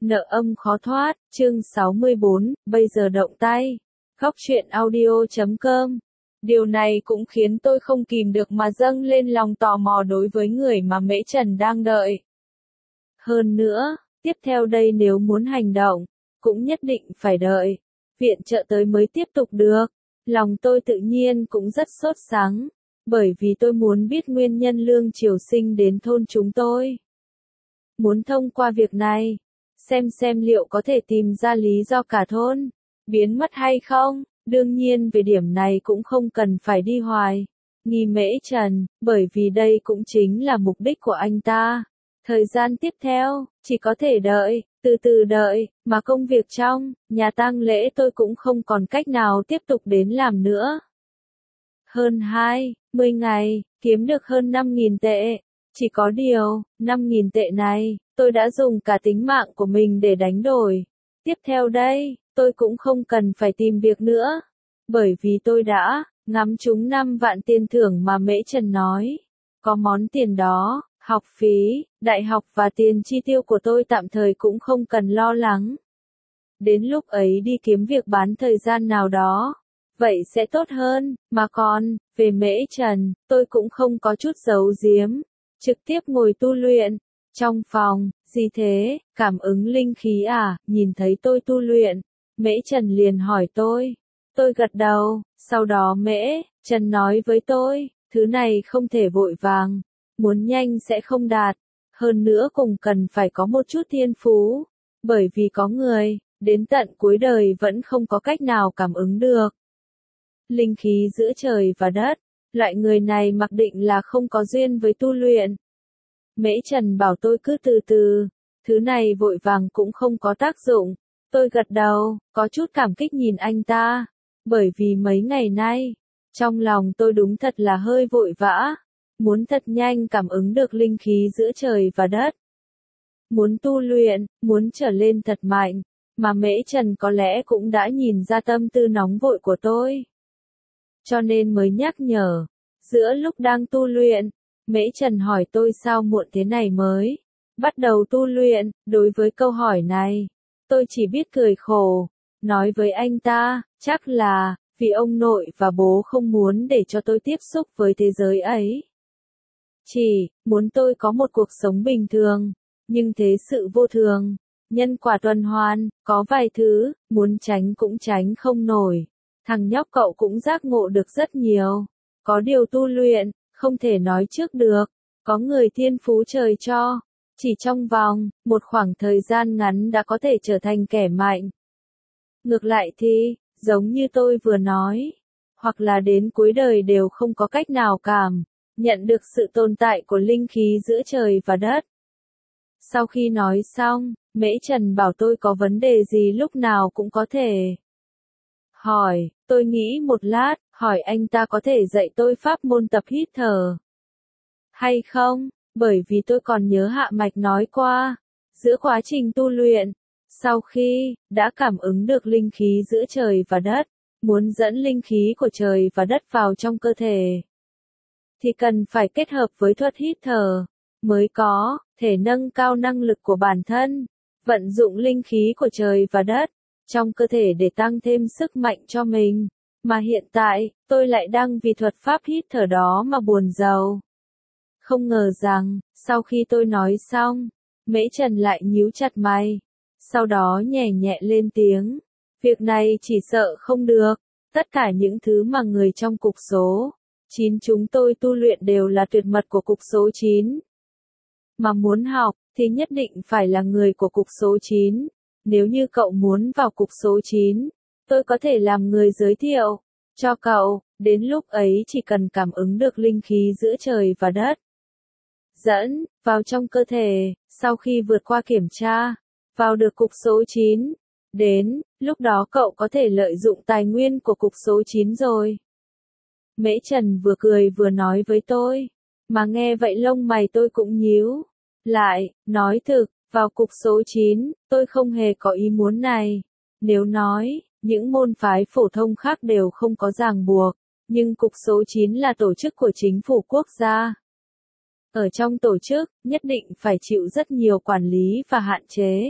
Nợ âm khó thoát, chương 64, bây giờ động tay. Góc truyện audio.com. Điều này cũng khiến tôi không kìm được mà dâng lên lòng tò mò đối với người mà Mễ Trần đang đợi. Hơn nữa, tiếp theo đây nếu muốn hành động, cũng nhất định phải đợi viện trợ tới mới tiếp tục được. Lòng tôi tự nhiên cũng rất sốt sắng, bởi vì tôi muốn biết nguyên nhân Lương Triều Sinh đến thôn chúng tôi. Muốn thông qua việc này, xem liệu có thể tìm ra lý do cả thôn biến mất hay không. Đương nhiên về điểm này cũng không cần phải đi hoài nghi Mễ Trần, bởi vì đây cũng chính là mục đích của anh ta. Thời gian tiếp theo, chỉ có thể đợi, từ từ đợi, mà công việc trong nhà tang lễ tôi cũng không còn cách nào tiếp tục đến làm nữa. Hơn 20 ngày, kiếm được hơn 5.000 tệ. Chỉ có điều, 5.000 tệ này, tôi đã dùng cả tính mạng của mình để đánh đổi. Tiếp theo đây, tôi cũng không cần phải tìm việc nữa, bởi vì tôi đã ngắm trúng 5 vạn tiền thưởng mà Mễ Trần nói. Có món tiền đó, học phí, đại học và tiền chi tiêu của tôi tạm thời cũng không cần lo lắng. Đến lúc ấy đi kiếm việc bán thời gian nào đó, vậy sẽ tốt hơn, mà còn, về Mễ Trần, tôi cũng không có chút giấu giếm, trực tiếp ngồi tu luyện. Trong phòng, gì thế, cảm ứng linh khí à, nhìn thấy tôi tu luyện, Mễ Trần liền hỏi tôi. Tôi gật đầu, sau đó Mễ Trần nói với tôi, thứ này không thể vội vàng, muốn nhanh sẽ không đạt, hơn nữa cùng cần phải có một chút thiên phú, bởi vì có người, đến tận cuối đời vẫn không có cách nào cảm ứng được linh khí giữa trời và đất, loại người này mặc định là không có duyên với tu luyện. Mễ Trần bảo tôi cứ từ từ, thứ này vội vàng cũng không có tác dụng. Tôi gật đầu, có chút cảm kích nhìn anh ta, bởi vì mấy ngày nay, trong lòng tôi đúng thật là hơi vội vã, muốn thật nhanh cảm ứng được linh khí giữa trời và đất. Muốn tu luyện, muốn trở lên thật mạnh, mà Mễ Trần có lẽ cũng đã nhìn ra tâm tư nóng vội của tôi. Cho nên mới nhắc nhở, giữa lúc đang tu luyện, Mễ Trần hỏi tôi sao muộn thế này mới bắt đầu tu luyện. Đối với câu hỏi này, tôi chỉ biết cười khổ, nói với anh ta, chắc là vì ông nội và bố không muốn để cho tôi tiếp xúc với thế giới ấy. Chỉ muốn tôi có một cuộc sống bình thường, nhưng thế sự vô thường, nhân quả tuần hoàn, có vài thứ, muốn tránh cũng tránh không nổi. Thằng nhóc cậu cũng giác ngộ được rất nhiều, có điều tu luyện, không thể nói trước được, có người thiên phú trời cho, chỉ trong vòng một khoảng thời gian ngắn đã có thể trở thành kẻ mạnh. Ngược lại thì, giống như tôi vừa nói, hoặc là đến cuối đời đều không có cách nào cảm nhận được sự tồn tại của linh khí giữa trời và đất. Sau khi nói xong, Mễ Trần bảo tôi có vấn đề gì lúc nào cũng có thể hỏi. Tôi nghĩ một lát, hỏi anh ta có thể dạy tôi pháp môn tập hít thở hay không, bởi vì tôi còn nhớ Hạ Mạch nói qua, giữa quá trình tu luyện, sau khi đã cảm ứng được linh khí giữa trời và đất, muốn dẫn linh khí của trời và đất vào trong cơ thể, thì cần phải kết hợp với thuật hít thở, mới có thể nâng cao năng lực của bản thân, vận dụng linh khí của trời và đất trong cơ thể để tăng thêm sức mạnh cho mình. Mà hiện tại, tôi lại đang vì thuật pháp hít thở đó mà buồn rầu. Không ngờ rằng, sau khi tôi nói xong, Mễ Trần lại nhíu chặt mày, sau đó nhẹ nhẹ lên tiếng. Việc này chỉ sợ không được, tất cả những thứ mà người trong cục số 9 chúng tôi tu luyện đều là tuyệt mật của cục số 9. Mà muốn học, thì nhất định phải là người của cục số 9. Nếu như cậu muốn vào cục số 9, tôi có thể làm người giới thiệu cho cậu, đến lúc ấy chỉ cần cảm ứng được linh khí giữa trời và đất, dẫn vào trong cơ thể, sau khi vượt qua kiểm tra, vào được cục số 9, đến lúc đó cậu có thể lợi dụng tài nguyên của cục số 9 rồi. Mễ Trần vừa cười vừa nói với tôi, mà nghe vậy lông mày tôi cũng nhíu lại, nói thực, vào cục số 9, tôi không hề có ý muốn này. Nếu nói, những môn phái phổ thông khác đều không có ràng buộc, nhưng cục số 9 là tổ chức của chính phủ quốc gia. Ở trong tổ chức, nhất định phải chịu rất nhiều quản lý và hạn chế.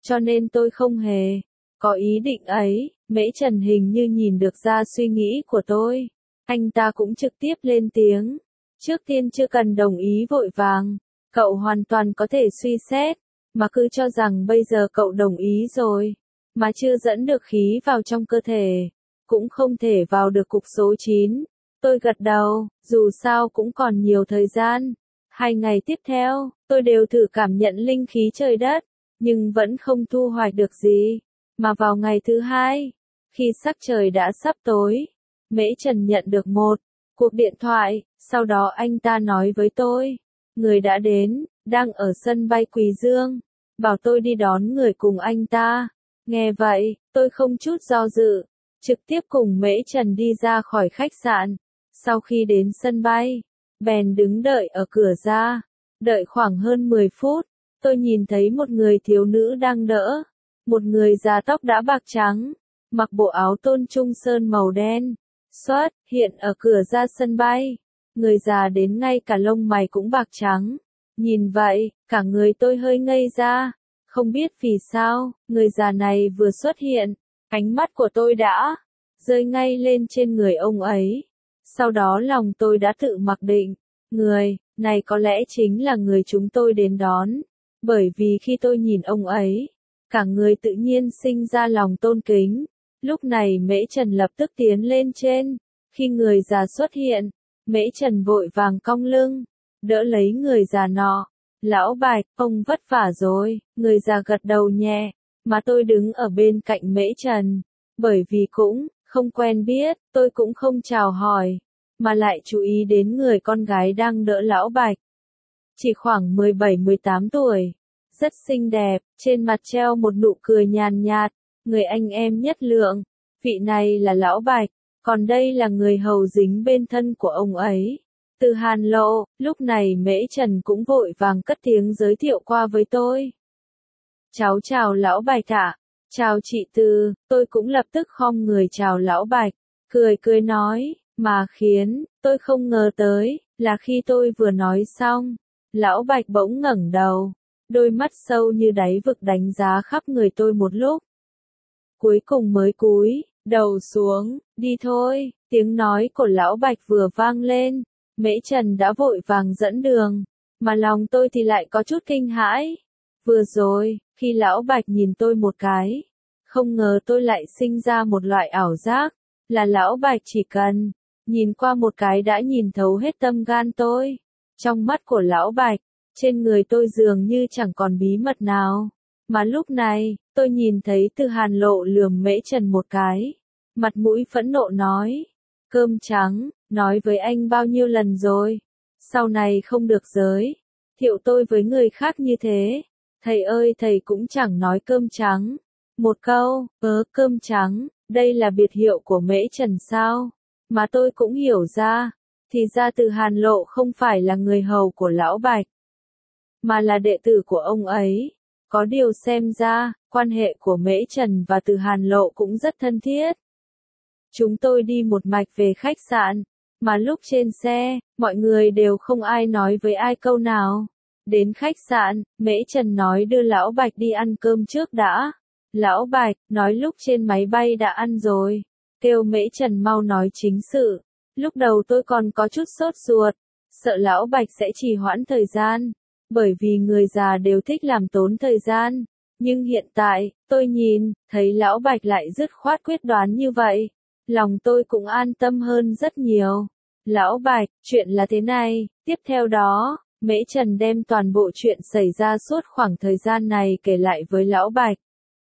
cho nên tôi không hề có ý định ấy. Mễ Trần hình như nhìn được ra suy nghĩ của tôi. Anh ta cũng trực tiếp lên tiếng. Trước tiên chưa cần đồng ý vội vàng. Cậu hoàn toàn có thể suy xét. Mà cứ cho rằng bây giờ cậu đồng ý rồi. Mà chưa dẫn được khí vào trong cơ thể. Cũng không thể vào được cục số 9. Tôi gật đầu. Dù sao cũng còn nhiều thời gian. 2 ngày tiếp theo, tôi đều thử cảm nhận linh khí trời đất. Nhưng vẫn không thu hoạch được gì. Mà vào ngày thứ 2, khi sắc trời đã sắp tối, Mễ Trần nhận được một cuộc điện thoại, sau đó anh ta nói với tôi, người đã đến, đang ở sân bay Quỳ Dương, bảo tôi đi đón người cùng anh ta. Nghe vậy, tôi không chút do dự, trực tiếp cùng Mễ Trần đi ra khỏi khách sạn. Sau khi đến sân bay, bèn đứng đợi ở cửa ra, đợi khoảng hơn 10 phút, tôi nhìn thấy một người thiếu nữ đang đỡ. Một người già tóc đã bạc trắng, mặc bộ áo tôn trung sơn màu đen, xuất hiện ở cửa ra sân bay. Người già đến ngay cả lông mày cũng bạc trắng. Nhìn vậy, cả người tôi hơi ngây ra. Không biết vì sao, người già này vừa xuất hiện, ánh mắt của tôi đã rơi ngay lên trên người ông ấy. Sau đó lòng tôi đã tự mặc định, người này có lẽ chính là người chúng tôi đến đón. Bởi vì khi tôi nhìn ông ấy, cả người tự nhiên sinh ra lòng tôn kính. Lúc này Mễ Trần lập tức tiến lên trên. Khi người già xuất hiện, Mễ Trần vội vàng cong lưng, đỡ lấy người già nọ. Lão Bạch, ông vất vả rồi. Người già gật đầu nhẹ, mà tôi đứng ở bên cạnh Mễ Trần. Bởi vì cũng không quen biết, tôi cũng không chào hỏi, mà lại chú ý đến người con gái đang đỡ Lão Bạch. Chỉ khoảng 17-18 tuổi. Rất xinh đẹp, trên mặt treo một nụ cười nhàn nhạt, người anh em nhất lượng. Vị này là Lão Bạch, còn đây là người hầu dính bên thân của ông ấy. Từ Hàn Lộ. Lúc này Mễ Trần cũng vội vàng cất tiếng giới thiệu qua với tôi. Cháu chào Lão Bạch ạ. Chào chị Từ. Tôi cũng lập tức khom người chào Lão Bạch, cười nói, mà khiến tôi không ngờ tới, là khi tôi vừa nói xong, Lão Bạch bỗng ngẩng đầu. Đôi mắt sâu như đáy vực đánh giá khắp người tôi một lúc. Cuối cùng mới cúi đầu xuống, đi thôi. Tiếng nói của Lão Bạch vừa vang lên, Mễ Trần đã vội vàng dẫn đường, mà lòng tôi thì lại có chút kinh hãi. Vừa rồi, khi Lão Bạch nhìn tôi một cái, không ngờ tôi lại sinh ra một loại ảo giác, là Lão Bạch chỉ cần nhìn qua một cái đã nhìn thấu hết tâm gan tôi. Trong mắt của Lão Bạch, trên người tôi dường như chẳng còn bí mật nào. Mà lúc này, tôi nhìn thấy Từ Hàn Lộ lườm Mễ Trần một cái. Mặt mũi phẫn nộ nói. Cơm trắng, nói với anh bao nhiêu lần rồi. Sau này không được giới thiệu tôi với người khác như thế. Thầy ơi thầy cũng chẳng nói cơm trắng. Một câu, cơm trắng, đây là biệt hiệu của Mễ Trần sao? Mà tôi cũng hiểu ra. Thì ra Từ Hàn Lộ không phải là người hầu của Lão Bạch, mà là đệ tử của ông ấy. Có điều xem ra, quan hệ của Mễ Trần và Từ Hàn Lộ cũng rất thân thiết. Chúng tôi đi một mạch về khách sạn, mà lúc trên xe, mọi người đều không ai nói với ai câu nào. Đến khách sạn, Mễ Trần nói đưa Lão Bạch đi ăn cơm trước đã. Lão Bạch nói lúc trên máy bay đã ăn rồi, kêu Mễ Trần mau nói chính sự. Lúc đầu tôi còn có chút sốt ruột, sợ Lão Bạch sẽ trì hoãn thời gian. Bởi vì người già đều thích làm tốn thời gian. Nhưng hiện tại, tôi nhìn, thấy Lão Bạch lại dứt khoát quyết đoán như vậy. Lòng tôi cũng an tâm hơn rất nhiều. Lão Bạch, chuyện là thế này, tiếp theo đó, Mễ Trần đem toàn bộ chuyện xảy ra suốt khoảng thời gian này kể lại với Lão Bạch.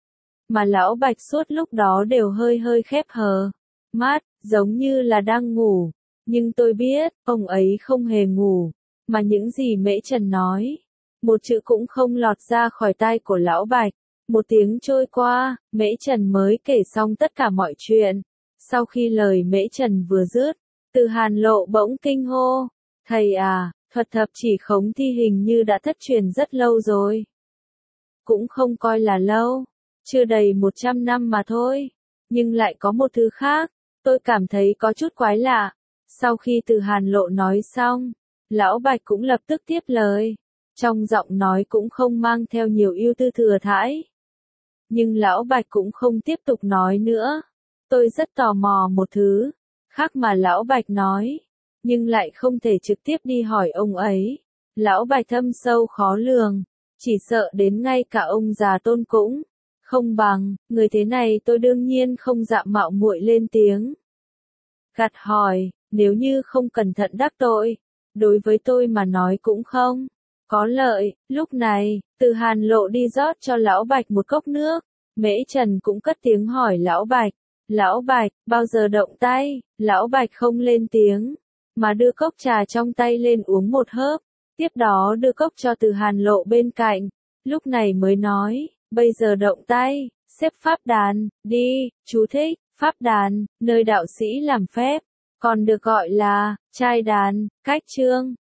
Mà Lão Bạch suốt lúc đó đều hơi khép hờ mắt, giống như là đang ngủ. Nhưng tôi biết, ông ấy không hề ngủ. Mà những gì Mễ Trần nói, một chữ cũng không lọt ra khỏi tai của Lão Bạch. Một tiếng trôi qua, Mễ Trần mới kể xong tất cả mọi chuyện. Sau khi lời Mễ Trần vừa dứt, Từ Hàn Lộ bỗng kinh hô. Thầy à, thuật thập chỉ khống thi hình như đã thất truyền rất lâu rồi. Cũng không coi là lâu, chưa đầy 100 năm mà thôi. Nhưng lại có một thứ khác, tôi cảm thấy có chút quái lạ. Sau khi Từ Hàn Lộ nói xong, Lão Bạch cũng lập tức tiếp lời. Trong giọng nói cũng không mang theo nhiều ưu tư thừa thãi. Nhưng Lão Bạch cũng không tiếp tục nói nữa. Tôi rất tò mò một thứ khác mà Lão Bạch nói, nhưng lại không thể trực tiếp đi hỏi ông ấy. Lão Bạch thâm sâu khó lường, chỉ sợ đến ngay cả ông già Tôn cũng không bằng, người thế này tôi đương nhiên không dạm mạo muội lên tiếng. Gạt hỏi, nếu như không cẩn thận đắc tội, đối với tôi mà nói cũng không có lợi. Lúc này, Từ Hàn Lộ đi rót cho Lão Bạch một cốc nước, Mễ Trần cũng cất tiếng hỏi Lão Bạch. Lão Bạch, bao giờ động tay? Lão Bạch không lên tiếng, mà đưa cốc trà trong tay lên uống một hớp, tiếp đó đưa cốc cho Từ Hàn Lộ bên cạnh, lúc này mới nói, bây giờ động tay, xếp pháp đàn, đi, chú thích, pháp đàn, nơi đạo sĩ làm phép, còn được gọi là trai đàn, cách chương.